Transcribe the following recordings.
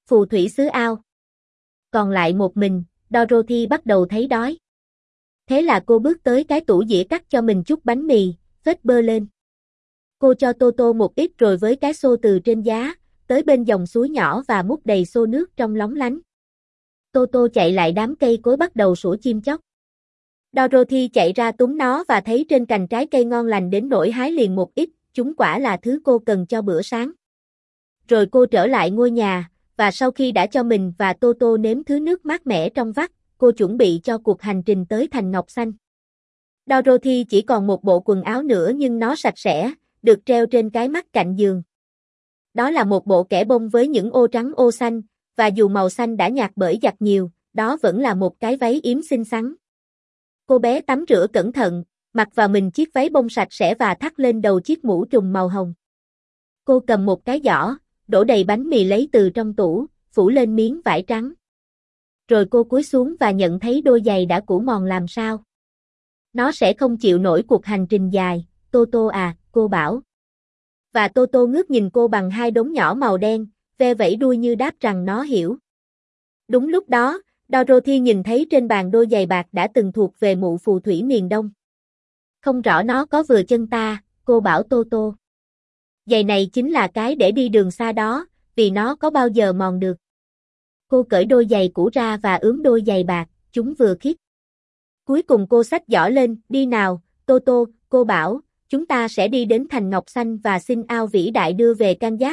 phù thủy xứ ao. Còn lại một mình, Dorothy bắt đầu thấy đói. Thế là cô bước tới cái tủ dĩa cắt cho mình chút bánh mì, phết bơ lên. Cô cho Toto một ít rồi với cái xô từ trên giá, tới bên dòng suối nhỏ và múc đầy xô nước trong lóng lánh. Toto chạy lại đám cây cối bắt đầu sủa chim chóc. Dorothy chạy ra túm nó và thấy trên cành trái cây ngon lành đến nỗi hái liền một ít, chúng quả là thứ cô cần cho bữa sáng. Rồi cô trở lại ngôi nhà, và sau khi đã cho mình và Toto nếm thứ nước mát mẻ trong vắt, cô chuẩn bị cho cuộc hành trình tới thành Ngọc Xanh. Dorothy chỉ còn một bộ quần áo nữa nhưng nó sạch sẽ, được treo trên cái mắt cạnh giường. Đó là một bộ kẻ bông với những ô trắng ô xanh, và dù màu xanh đã nhạt bởi giặt nhiều, đó vẫn là một cái váy yếm xinh xắn. Cô bé tắm rửa cẩn thận, mặc vào mình chiếc váy bông sạch sẽ và thắt lên đầu chiếc mũ trùm màu hồng. Cô cầm một cái giỏ, đổ đầy bánh mì lấy từ trong tủ, phủ lên miếng vải trắng. Rồi cô cúi xuống và nhận thấy đôi giày đã cũ mòn làm sao. Nó sẽ không chịu nổi cuộc hành trình dài, Toto à, cô bảo. Và Toto ngước nhìn cô bằng hai đốm nhỏ màu đen, ve vẫy đuôi như đáp rằng nó hiểu. Đúng lúc đó, Dorothy nhìn thấy trên bàn đôi giày bạc đã từng thuộc về mụ phù thủy miền Đông. Không rõ nó có vừa chân ta, cô bảo Toto. Giày này chính là cái để đi đường xa đó, vì nó có bao giờ mòn được. Cô cởi đôi giày cũ ra và ướm đôi giày bạc, chúng vừa khít. Cuối cùng cô xách giỏ lên, đi nào, Toto, cô bảo, chúng ta sẽ đi đến thành Ngọc Xanh và xin ao vĩ đại đưa về Kansas.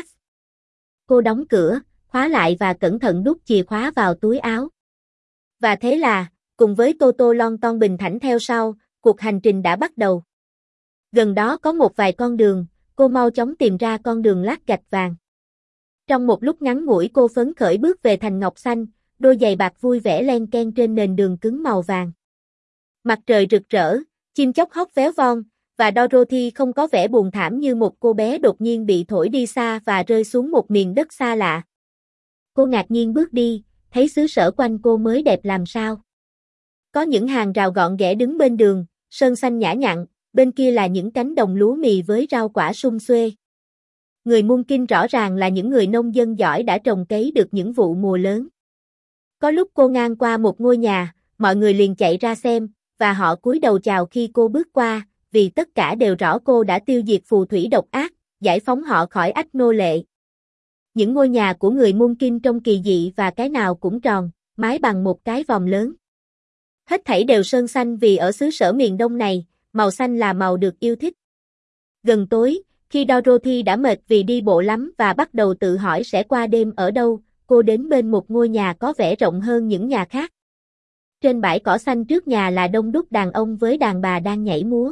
Cô đóng cửa, khóa lại và cẩn thận đút chìa khóa vào túi áo. Và thế là, cùng với Toto lon ton bình thản theo sau, cuộc hành trình đã bắt đầu. Gần đó có một vài con đường, cô mau chóng tìm ra con đường lát gạch vàng. Trong một lúc ngắn ngủi cô phấn khởi bước về thành Ngọc Xanh, đôi giày bạc vui vẻ len ken trên nền đường cứng màu vàng. Mặt trời rực rỡ, chim chóc hót véo von, và Dorothy không có vẻ buồn thảm như một cô bé đột nhiên bị thổi đi xa và rơi xuống một miền đất xa lạ. Cô ngạc nhiên bước đi, thấy xứ sở quanh cô mới đẹp làm sao. Có những hàng rào gọn ghẽ đứng bên đường, sơn xanh nhã nhặn, bên kia là những cánh đồng lúa mì với rau quả sum xuê. Người Munkin rõ ràng là những người nông dân giỏi đã trồng cấy được những vụ mùa lớn. Có lúc cô ngang qua một ngôi nhà, mọi người liền chạy ra xem, và họ cúi đầu chào khi cô bước qua, vì tất cả đều rõ cô đã tiêu diệt phù thủy độc ác, giải phóng họ khỏi ách nô lệ. Những ngôi nhà của người Munkin trông kỳ dị và cái nào cũng tròn, mái bằng một cái vòm lớn. Hết thảy đều sơn xanh vì ở xứ sở miền Đông này, màu xanh là màu được yêu thích. Gần tối, khi Dorothy đã mệt vì đi bộ lắm và bắt đầu tự hỏi sẽ qua đêm ở đâu, cô đến bên một ngôi nhà có vẻ rộng hơn những nhà khác. Trên bãi cỏ xanh trước nhà là đông đúc đàn ông với đàn bà đang nhảy múa.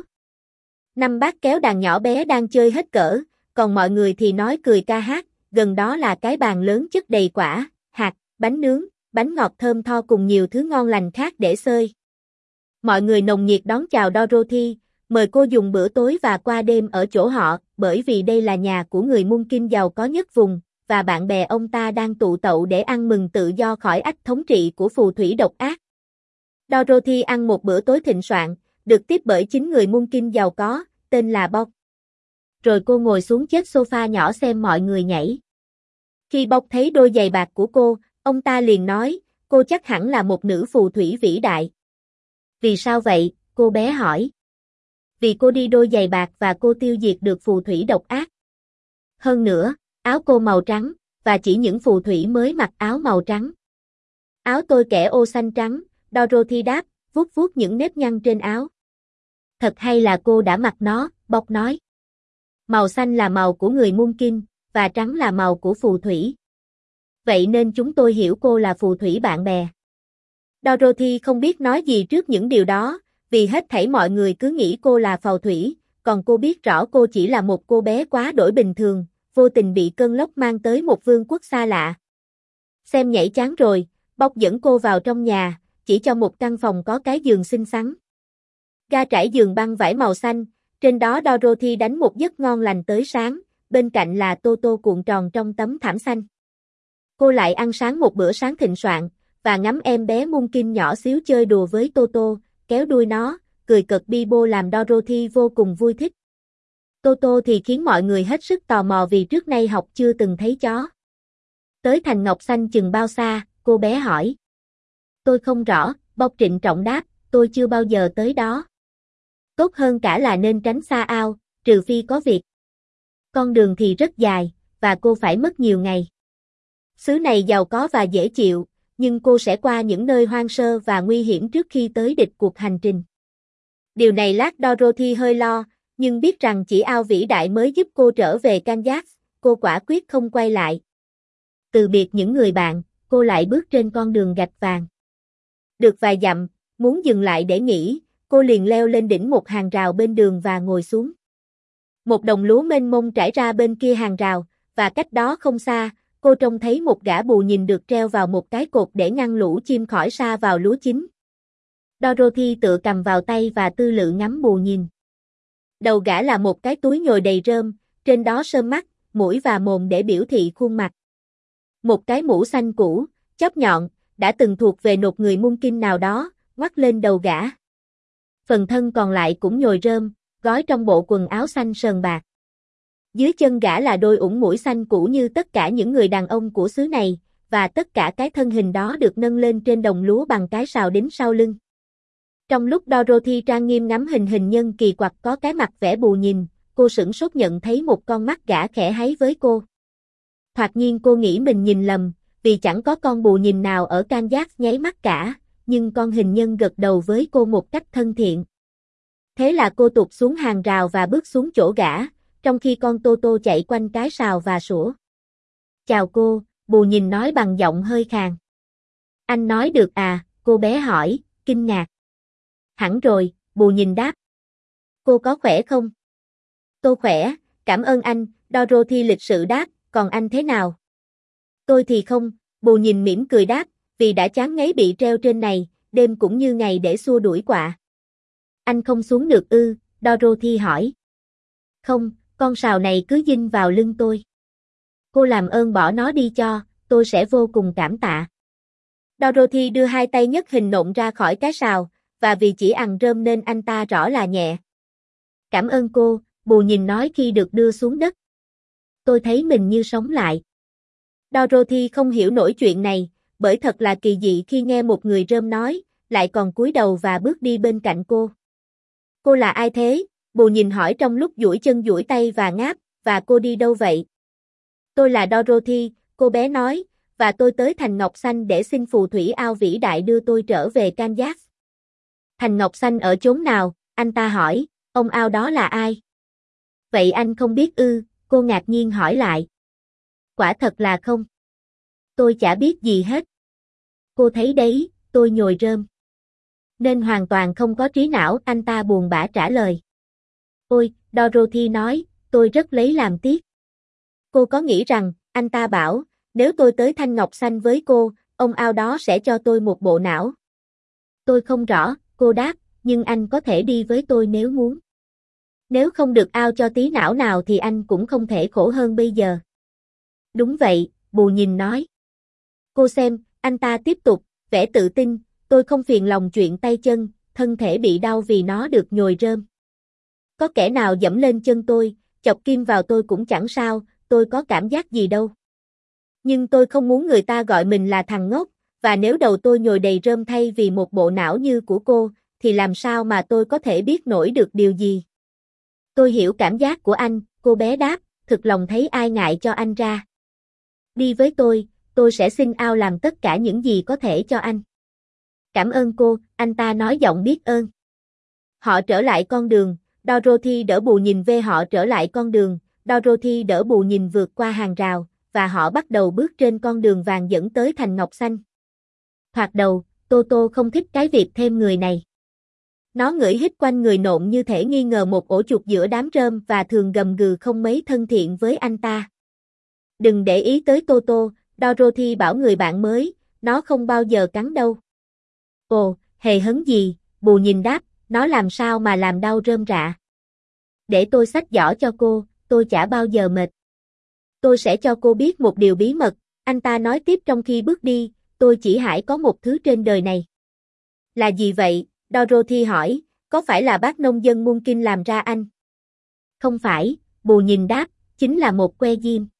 5 bác kéo đàn nhỏ bé đang chơi hết cỡ, còn mọi người thì nói cười ca hát, gần đó là cái bàn lớn chất đầy quả, hạt, bánh nướng, bánh ngọt thơm tho cùng nhiều thứ ngon lành khác để xơi. Mọi người nồng nhiệt đón chào Dorothy, mời cô dùng bữa tối và qua đêm ở chỗ họ, bởi vì đây là nhà của người Munkin giàu có nhất vùng, và bạn bè ông ta đang tụ tậu để ăn mừng tự do khỏi ách thống trị của phù thủy độc ác. Dorothy ăn một bữa tối thịnh soạn, được tiếp bởi chính người Munkin giàu có, tên là Bob. Rồi cô ngồi xuống chiếc sofa nhỏ xem mọi người nhảy. Khi Bob thấy đôi giày bạc của cô, ông ta liền nói, cô chắc hẳn là một nữ phù thủy vĩ đại. Vì sao vậy, cô bé hỏi. Vì cô đi đôi giày bạc và cô tiêu diệt được phù thủy độc ác. Hơn nữa, áo cô màu trắng, và chỉ những phù thủy mới mặc áo màu trắng. Áo tôi kẻ ô xanh trắng, Dorothy đáp, vuốt vuốt những nếp nhăn trên áo. Thật hay là cô đã mặc nó, Bob nói. Màu xanh là màu của người Munkin, và trắng là màu của phù thủy. Vậy nên chúng tôi hiểu cô là phù thủy bạn bè. Dorothy không biết nói gì trước những điều đó, vì hết thảy mọi người cứ nghĩ cô là phù thủy, còn cô biết rõ cô chỉ là một cô bé quá đỗi bình thường, vô tình bị cơn lốc mang tới một vương quốc xa lạ. Xem nhảy chán rồi, Bob dẫn cô vào trong nhà, chỉ cho một căn phòng có cái giường xinh xắn. Ga trải giường băng vải màu xanh, trên đó Dorothy đánh một giấc ngon lành tới sáng, bên cạnh là Toto cuộn tròn trong tấm thảm xanh. Cô lại ăn sáng một bữa sáng thịnh soạn, và ngắm em bé Munkin nhỏ xíu chơi đùa với Toto, kéo đuôi nó, cười cợt bi bô làm Dorothy vô cùng vui thích. Toto thì khiến mọi người hết sức tò mò vì trước nay học chưa từng thấy chó. Tới thành Ngọc Xanh chừng bao xa, cô bé hỏi. Tôi không rõ, Bộc trịnh trọng đáp, tôi chưa bao giờ tới đó. Tốt hơn cả là nên tránh xa ao, trừ phi có việc. Con đường thì rất dài, và cô phải mất nhiều ngày. Xứ này giàu có và dễ chịu, nhưng cô sẽ qua những nơi hoang sơ và nguy hiểm trước khi tới đích cuộc hành trình. Điều này lát Dorothy hơi lo, nhưng biết rằng chỉ ao vĩ đại mới giúp cô trở về Kansas, cô quả quyết không quay lại. Từ biệt những người bạn, cô lại bước trên con đường gạch vàng. Được vài dặm, muốn dừng lại để nghỉ, cô liền leo lên đỉnh một hàng rào bên đường và ngồi xuống. Một đồng lúa mênh mông trải ra bên kia hàng rào, và cách đó không xa, cô trông thấy một gã bù nhìn được treo vào một cái cột để ngăn lũ chim khỏi sa vào lúa chín. Dorothy tựa cầm vào tay và tư lự ngắm bù nhìn. Đầu gã là một cái túi nhồi đầy rơm, trên đó sơm mắt, mũi và mồm để biểu thị khuôn mặt. Một cái mũ xanh cũ, chóp nhọn, đã từng thuộc về một người mung kinh nào đó, ngoắt lên đầu gã. Phần thân còn lại cũng nhồi rơm, gói trong bộ quần áo xanh sờn bạc. Dưới chân gã là đôi ủng mũi xanh cũ như tất cả những người đàn ông của xứ này, và tất cả cái thân hình đó được nâng lên trên đồng lúa bằng cái sào đính sau lưng. Trong lúc Dorothy trang nghiêm ngắm hình nhân kỳ quặc có cái mặt vẻ bù nhìn, cô sửng sốt nhận thấy một con mắt gã khẽ háy với cô. Thoạt nhiên cô nghĩ mình nhìn lầm, vì chẳng có con bù nhìn nào ở Kansas nháy mắt cả, nhưng con hình nhân gật đầu với cô một cách thân thiện. Thế là cô tụt xuống hàng rào và bước xuống chỗ gã, trong khi con Toto chạy quanh cái sào và sủa. Chào cô, bù nhìn nói bằng giọng hơi khàn. Anh nói được à, cô bé hỏi, kinh ngạc. Hẳn rồi, bù nhìn đáp. Cô có khỏe không? Tôi khỏe, cảm ơn anh, Dorothy lịch sự đáp, còn anh thế nào? Tôi thì không, bù nhìn mỉm cười đáp, vì đã chán ngấy bị treo trên này, đêm cũng như ngày để xua đuổi quạ. Anh không xuống được ư, Dorothy hỏi. Không, con sào này cứ dinh vào lưng tôi. Cô làm ơn bỏ nó đi cho, tôi sẽ vô cùng cảm tạ. Dorothy đưa hai tay nhấc hình nộm ra khỏi cái sào, và vì chỉ ăn rơm nên anh ta rõ là nhẹ. Cảm ơn cô, bù nhìn nói khi được đưa xuống đất. Tôi thấy mình như sống lại. Dorothy không hiểu nổi chuyện này, bởi thật là kỳ dị khi nghe một người rơm nói, lại còn cúi đầu và bước đi bên cạnh cô. Cô là ai thế? Bù nhìn hỏi trong lúc duỗi chân duỗi tay và ngáp, và cô đi đâu vậy? Tôi là Dorothy, cô bé nói, và tôi tới thành Ngọc Xanh để xin phù thủy ao vĩ đại đưa tôi trở về Kansas. Thành Ngọc Xanh ở chốn nào? Anh ta hỏi, ông ao đó là ai? Vậy anh không biết ư? Cô ngạc nhiên hỏi lại. Quả thật là không. Tôi chả biết gì hết. Cô thấy đấy, tôi nhồi rơm. Nên hoàn toàn không có trí não, anh ta buồn bã trả lời. Ôi, Dorothy nói, tôi rất lấy làm tiếc. Cô có nghĩ rằng, anh ta bảo, nếu tôi tới Thanh Ngọc Xanh với cô, ông ao đó sẽ cho tôi một bộ não. Tôi không rõ, cô đáp, nhưng anh có thể đi với tôi nếu muốn. Nếu không được ao cho tí não nào thì anh cũng không thể khổ hơn bây giờ. Đúng vậy, bù nhìn nói. Cô xem, anh ta tiếp tục, vẻ tự tin, tôi không phiền lòng chuyện tay chân, thân thể bị đau vì nó được nhồi rơm. Có kẻ nào dẫm lên chân tôi, chọc kim vào tôi cũng chẳng sao, tôi có cảm giác gì đâu. Nhưng tôi không muốn người ta gọi mình là thằng ngốc, và nếu đầu tôi nhồi đầy rơm thay vì một bộ não như của cô, thì làm sao mà tôi có thể biết nổi được điều gì. Tôi hiểu cảm giác của anh, cô bé đáp, thực lòng thấy ai ngại cho anh ra. Đi với tôi sẽ xin ao làm tất cả những gì có thể cho anh. Cảm ơn cô, anh ta nói giọng biết ơn. Họ trở lại con đường, Dorothy đỡ bù nhìn về họ trở lại con đường, Dorothy đỡ bù nhìn vượt qua hàng rào, và họ bắt đầu bước trên con đường vàng dẫn tới thành Ngọc Xanh. Thoạt đầu, Toto không thích cái việc thêm người này. Nó ngửi hít quanh người nộm như thể nghi ngờ một ổ chuột giữa đám rơm và thường gầm gừ không mấy thân thiện với anh ta. Đừng để ý tới Toto, Dorothy bảo người bạn mới, nó không bao giờ cắn đâu. Ồ, hề hấn gì, bù nhìn đáp, nó làm sao mà làm đau rơm rạ. Để tôi xách giỏ cho cô, tôi chả bao giờ mệt. Tôi sẽ cho cô biết một điều bí mật, anh ta nói tiếp trong khi bước đi, tôi chỉ hãi có một thứ trên đời này. Là gì vậy? Dorothy hỏi, có phải là bác nông dân Munkin làm ra anh? Không phải, bù nhìn đáp, chính là một que diêm.